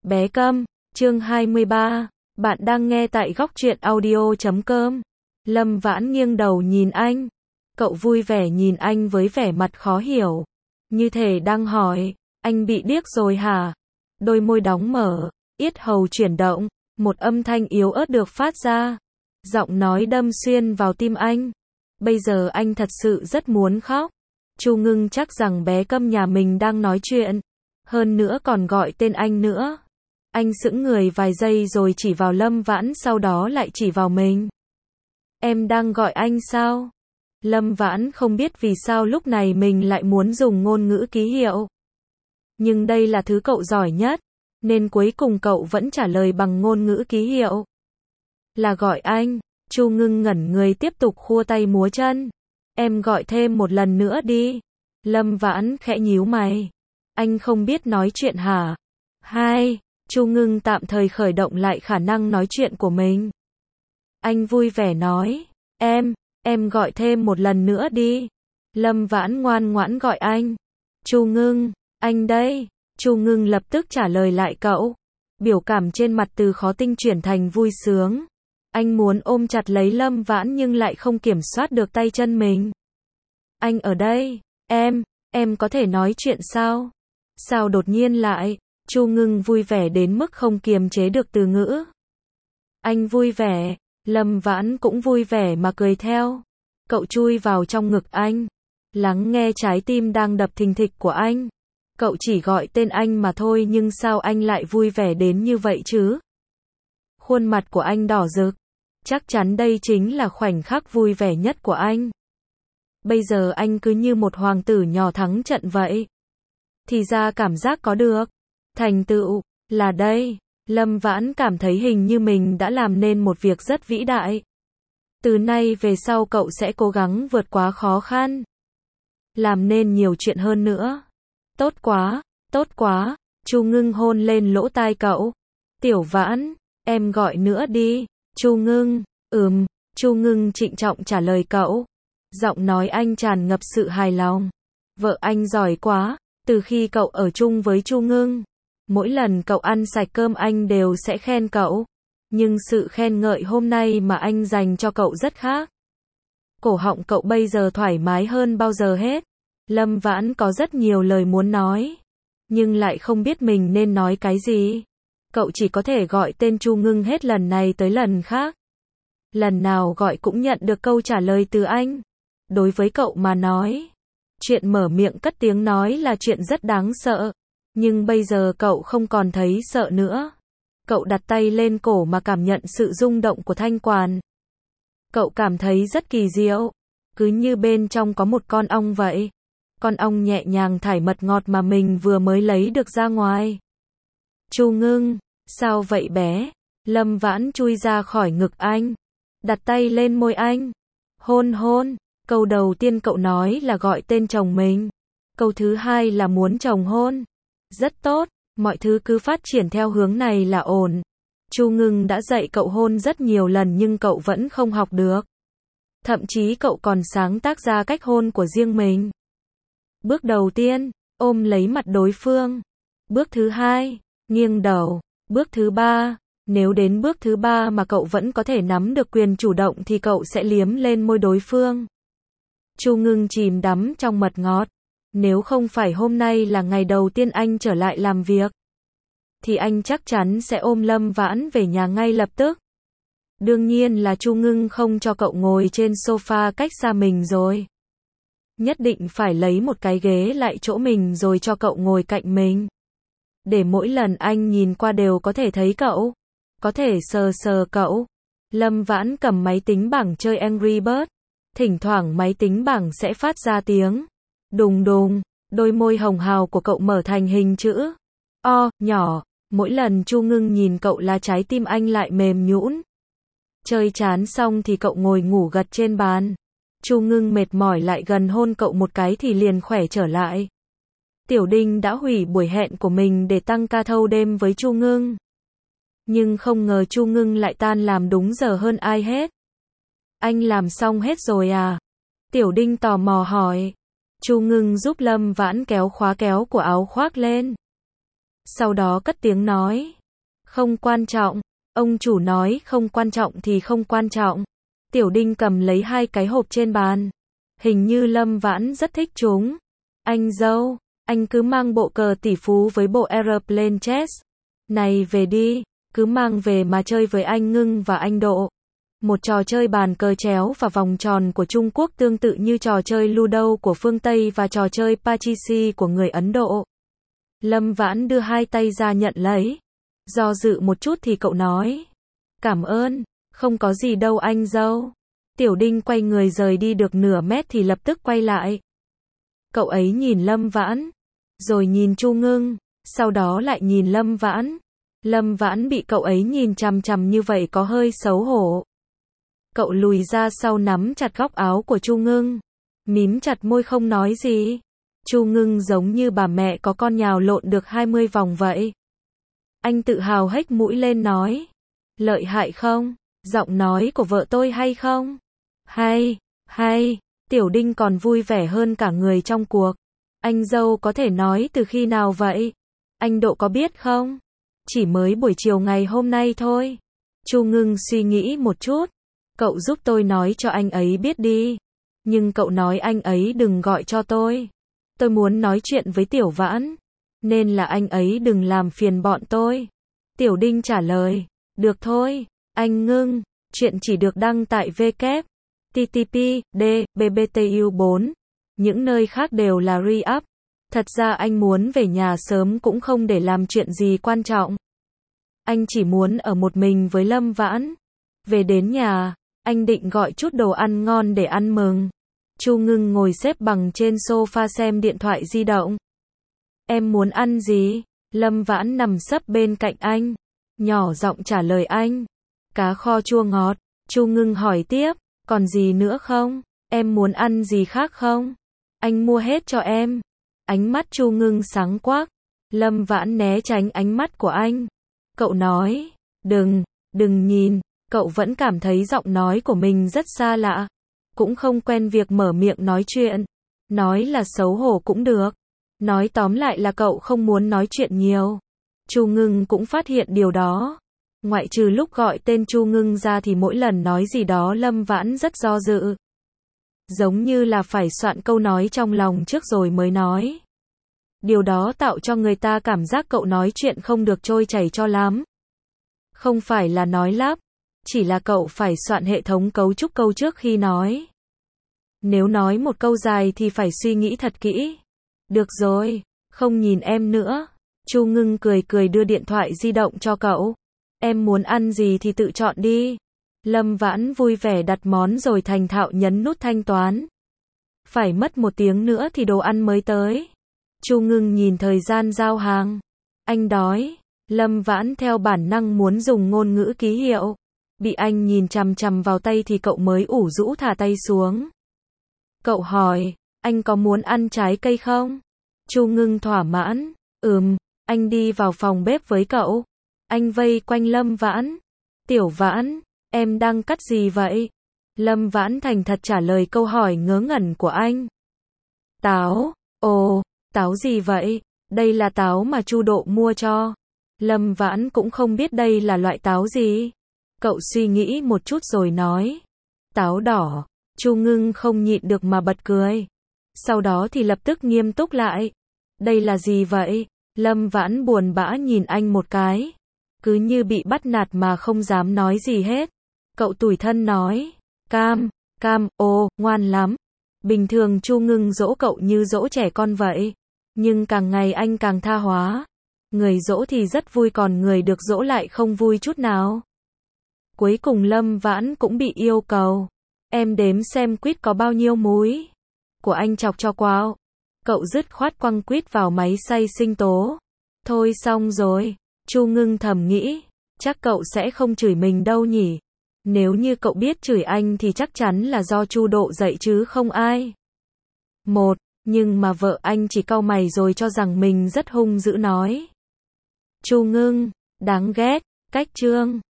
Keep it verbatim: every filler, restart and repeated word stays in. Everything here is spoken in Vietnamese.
Bé Câm, chương hai mươi ba. Bạn đang nghe tại góc truyện audio chấm com. Lâm Vãn nghiêng đầu nhìn anh. Cậu vui vẻ nhìn anh với vẻ mặt khó hiểu. Như thể đang hỏi, anh bị điếc rồi hả? Đôi môi đóng mở, yết hầu chuyển động, một âm thanh yếu ớt được phát ra. Giọng nói đâm xuyên vào tim anh. Bây giờ anh thật sự rất muốn khóc. Chu Ngưng chắc rằng bé Câm nhà mình đang nói chuyện. Hơn nữa còn gọi tên anh nữa. Anh sững người vài giây rồi chỉ vào Lâm Vãn, sau đó lại chỉ vào mình. Em đang gọi anh sao? Lâm Vãn không biết vì sao lúc này mình lại muốn dùng ngôn ngữ ký hiệu. Nhưng đây là thứ cậu giỏi nhất, nên cuối cùng cậu vẫn trả lời bằng ngôn ngữ ký hiệu. Là gọi anh. Chu Ngưng ngẩn người tiếp tục khua tay múa chân. Em gọi thêm một lần nữa đi. Lâm Vãn khẽ nhíu mày. Anh không biết nói chuyện hả? Hai. Chu Ngưng tạm thời khởi động lại khả năng nói chuyện của mình. Anh vui vẻ nói. Em, em gọi thêm một lần nữa đi. Lâm Vãn ngoan ngoãn gọi anh. Chu Ngưng, anh đây. Chu Ngưng lập tức trả lời lại cậu. Biểu cảm trên mặt từ khó tin chuyển thành vui sướng. Anh muốn ôm chặt lấy Lâm Vãn nhưng lại không kiểm soát được tay chân mình. Anh ở đây. Em, em có thể nói chuyện sao? Sao đột nhiên lại? Chu Ngưng vui vẻ đến mức không kiềm chế được từ ngữ. Anh vui vẻ. Lâm Vãn cũng vui vẻ mà cười theo. Cậu chui vào trong ngực anh. Lắng nghe trái tim đang đập thình thịch của anh. Cậu chỉ gọi tên anh mà thôi nhưng sao anh lại vui vẻ đến như vậy chứ? Khuôn mặt của anh đỏ rực. Chắc chắn đây chính là khoảnh khắc vui vẻ nhất của anh. Bây giờ anh cứ như một hoàng tử nhỏ thắng trận vậy. Thì ra cảm giác có được. Thành tựu, là đây. Lâm Vãn cảm thấy hình như mình đã làm nên một việc rất vĩ đại. Từ nay về sau cậu sẽ cố gắng vượt qua khó khăn. Làm nên nhiều chuyện hơn nữa. Tốt quá, tốt quá. Chu Ngưng hôn lên lỗ tai cậu. Tiểu Vãn, em gọi nữa đi. Chu Ngưng, ừm. Chu Ngưng trịnh trọng trả lời cậu. Giọng nói anh tràn ngập sự hài lòng. Vợ anh giỏi quá. Từ khi cậu ở chung với Chu Ngưng, mỗi lần cậu ăn sạch cơm anh đều sẽ khen cậu. Nhưng sự khen ngợi hôm nay mà anh dành cho cậu rất khác. Cổ họng cậu bây giờ thoải mái hơn bao giờ hết. Lâm Vãn có rất nhiều lời muốn nói, nhưng lại không biết mình nên nói cái gì. Cậu chỉ có thể gọi tên Chu Ngưng hết lần này tới lần khác. Lần nào gọi cũng nhận được câu trả lời từ anh. Đối với cậu mà nói, chuyện mở miệng cất tiếng nói là chuyện rất đáng sợ. Nhưng bây giờ cậu không còn thấy sợ nữa. Cậu đặt tay lên cổ mà cảm nhận sự rung động của thanh quản. Cậu cảm thấy rất kỳ diệu. Cứ như bên trong có một con ong vậy. Con ong nhẹ nhàng thải mật ngọt mà mình vừa mới lấy được ra ngoài. Chu Ngưng, sao vậy bé? Lâm Vãn chui ra khỏi ngực anh. Đặt tay lên môi anh. Hôn hôn. Câu đầu tiên cậu nói là gọi tên chồng mình. Câu thứ hai là muốn chồng hôn. Rất tốt, mọi thứ cứ phát triển theo hướng này là ổn. Chu Ngưng đã dạy cậu hôn rất nhiều lần nhưng cậu vẫn không học được. Thậm chí cậu còn sáng tác ra cách hôn của riêng mình. Bước đầu tiên, ôm lấy mặt đối phương. Bước thứ hai, nghiêng đầu. Bước thứ ba, nếu đến bước thứ ba mà cậu vẫn có thể nắm được quyền chủ động thì cậu sẽ liếm lên môi đối phương. Chu Ngưng chìm đắm trong mật ngọt. Nếu không phải hôm nay là ngày đầu tiên anh trở lại làm việc, thì anh chắc chắn sẽ ôm Lâm Vãn về nhà ngay lập tức. Đương nhiên là Chu Ngưng không cho cậu ngồi trên sofa cách xa mình rồi. Nhất định phải lấy một cái ghế lại chỗ mình rồi cho cậu ngồi cạnh mình. Để mỗi lần anh nhìn qua đều có thể thấy cậu. Có thể sờ sờ cậu. Lâm Vãn cầm máy tính bảng chơi Angry Birds. Thỉnh thoảng máy tính bảng sẽ phát ra tiếng đùng đùng. Đôi môi hồng hào của cậu mở thành hình chữ O, nhỏ. Mỗi lần Chu Ngưng nhìn cậu là trái tim anh lại mềm nhũn. Chơi chán xong thì cậu ngồi ngủ gật trên bàn. Chu Ngưng mệt mỏi lại gần hôn cậu một cái thì liền khỏe trở lại. Tiểu Đinh đã hủy buổi hẹn của mình để tăng ca thâu đêm với Chu Ngưng. Nhưng không ngờ Chu Ngưng lại tan làm đúng giờ hơn ai hết. Anh làm xong hết rồi à? Tiểu Đinh tò mò hỏi. Chu Ngưng giúp Lâm Vãn kéo khóa kéo của áo khoác lên. Sau đó cất tiếng nói. Không quan trọng. Ông chủ nói không quan trọng thì không quan trọng. Tiểu Đinh cầm lấy hai cái hộp trên bàn. Hình như Lâm Vãn rất thích chúng. Anh dâu, anh cứ mang bộ cờ tỷ phú với bộ Aeroplane Chess này về đi, cứ mang về mà chơi với anh Ngưng và anh Độ. Một trò chơi bàn cờ chéo và vòng tròn của Trung Quốc tương tự như trò chơi Ludo của phương Tây và trò chơi Pachisi của người Ấn Độ. Lâm Vãn đưa hai tay ra nhận lấy. Do dự một chút thì cậu nói. Cảm ơn, không có gì đâu anh dâu. Tiểu Đinh quay người rời đi được nửa mét thì lập tức quay lại. Cậu ấy nhìn Lâm Vãn, rồi nhìn Chu Ngưng, sau đó lại nhìn Lâm Vãn. Lâm Vãn bị cậu ấy nhìn chằm chằm như vậy có hơi xấu hổ. Cậu lùi ra sau nắm chặt góc áo của Chu Ngưng, mím chặt môi không nói gì. Chu Ngưng giống như bà mẹ có con nhào lộn được hai mươi vòng vậy. Anh tự hào hếch mũi lên nói. Lợi hại không? Giọng nói của vợ tôi hay không? Hay, hay. Tiểu Đinh còn vui vẻ hơn cả người trong cuộc. Anh dâu có thể nói từ khi nào vậy? Anh Độ có biết không? Chỉ mới buổi chiều ngày hôm nay thôi. Chu Ngưng suy nghĩ một chút. Cậu giúp tôi nói cho anh ấy biết đi. Nhưng cậu nói anh ấy đừng gọi cho tôi. Tôi muốn nói chuyện với Tiểu Vãn. Nên là anh ấy đừng làm phiền bọn tôi. Tiểu Đinh trả lời. Được thôi, anh Ngưng. Chuyện chỉ được đăng tại w t t p d b b t u bốn. Những nơi khác đều là re-up. Thật ra anh muốn về nhà sớm cũng không để làm chuyện gì quan trọng. Anh chỉ muốn ở một mình với Lâm Vãn. Về đến nhà, anh định gọi chút đồ ăn ngon để ăn mừng. Chu Ngưng ngồi xếp bằng trên sofa xem điện thoại di động. Em muốn ăn gì? Lâm Vãn nằm sấp bên cạnh anh, nhỏ giọng trả lời anh. Cá kho chua ngọt. Chu Ngưng hỏi tiếp, còn gì nữa không? Em muốn ăn gì khác không? Anh mua hết cho em. Ánh mắt Chu Ngưng sáng quắc. Lâm Vãn né tránh ánh mắt của anh. Cậu nói, đừng, đừng nhìn. Cậu vẫn cảm thấy giọng nói của mình rất xa lạ. Cũng không quen việc mở miệng nói chuyện. Nói là xấu hổ cũng được. Nói tóm lại là cậu không muốn nói chuyện nhiều. Chu Ngưng cũng phát hiện điều đó. Ngoại trừ lúc gọi tên Chu Ngưng ra thì mỗi lần nói gì đó Lâm Vãn rất do dự. Giống như là phải soạn câu nói trong lòng trước rồi mới nói. Điều đó tạo cho người ta cảm giác cậu nói chuyện không được trôi chảy cho lắm. Không phải là nói lắp, chỉ là cậu phải soạn hệ thống cấu trúc câu trước khi nói. Nếu nói một câu dài thì phải suy nghĩ thật kỹ. Được rồi, không nhìn em nữa. Chu Ngưng cười cười đưa điện thoại di động cho cậu. Em muốn ăn gì thì tự chọn đi. Lâm Vãn vui vẻ đặt món rồi thành thạo nhấn nút thanh toán. Phải mất một tiếng nữa thì đồ ăn mới tới. Chu Ngưng nhìn thời gian giao hàng. Anh đói. Lâm Vãn theo bản năng muốn dùng ngôn ngữ ký hiệu. Bị anh nhìn chằm chằm vào tay thì cậu mới ủ rũ thả tay xuống. Cậu hỏi, anh có muốn ăn trái cây không? Chu Ngưng thỏa mãn. Ừm, anh đi vào phòng bếp với cậu. Anh vây quanh Lâm Vãn. Tiểu Vãn, em đang cắt gì vậy? Lâm Vãn thành thật trả lời câu hỏi ngớ ngẩn của anh. Táo. Ồ, táo gì vậy? Đây là táo mà Chu Độ mua cho. Lâm Vãn cũng không biết đây là loại táo gì. Cậu suy nghĩ một chút rồi nói. Táo đỏ. Chu Ngưng không nhịn được mà bật cười. Sau đó thì lập tức nghiêm túc lại. Đây là gì vậy? Lâm Vãn buồn bã nhìn anh một cái. Cứ như bị bắt nạt mà không dám nói gì hết. Cậu tủi thân nói. Cam, cam, ồ, ngoan lắm. Bình thường Chu Ngưng dỗ cậu như dỗ trẻ con vậy. Nhưng càng ngày anh càng tha hóa. Người dỗ thì rất vui còn người được dỗ lại không vui chút nào. Cuối cùng Lâm Vãn cũng bị yêu cầu. Em đếm xem quýt có bao nhiêu múi. Của anh chọc cho quao. Cậu dứt khoát quăng quýt vào máy xay sinh tố. Thôi xong rồi. Chu Ngưng thầm nghĩ. Chắc cậu sẽ không chửi mình đâu nhỉ. Nếu như cậu biết chửi anh thì chắc chắn là do Chu Độ dạy chứ không ai. Một, nhưng mà vợ anh chỉ cau mày rồi cho rằng mình rất hung dữ nói. Chu Ngưng, đáng ghét, cách chương.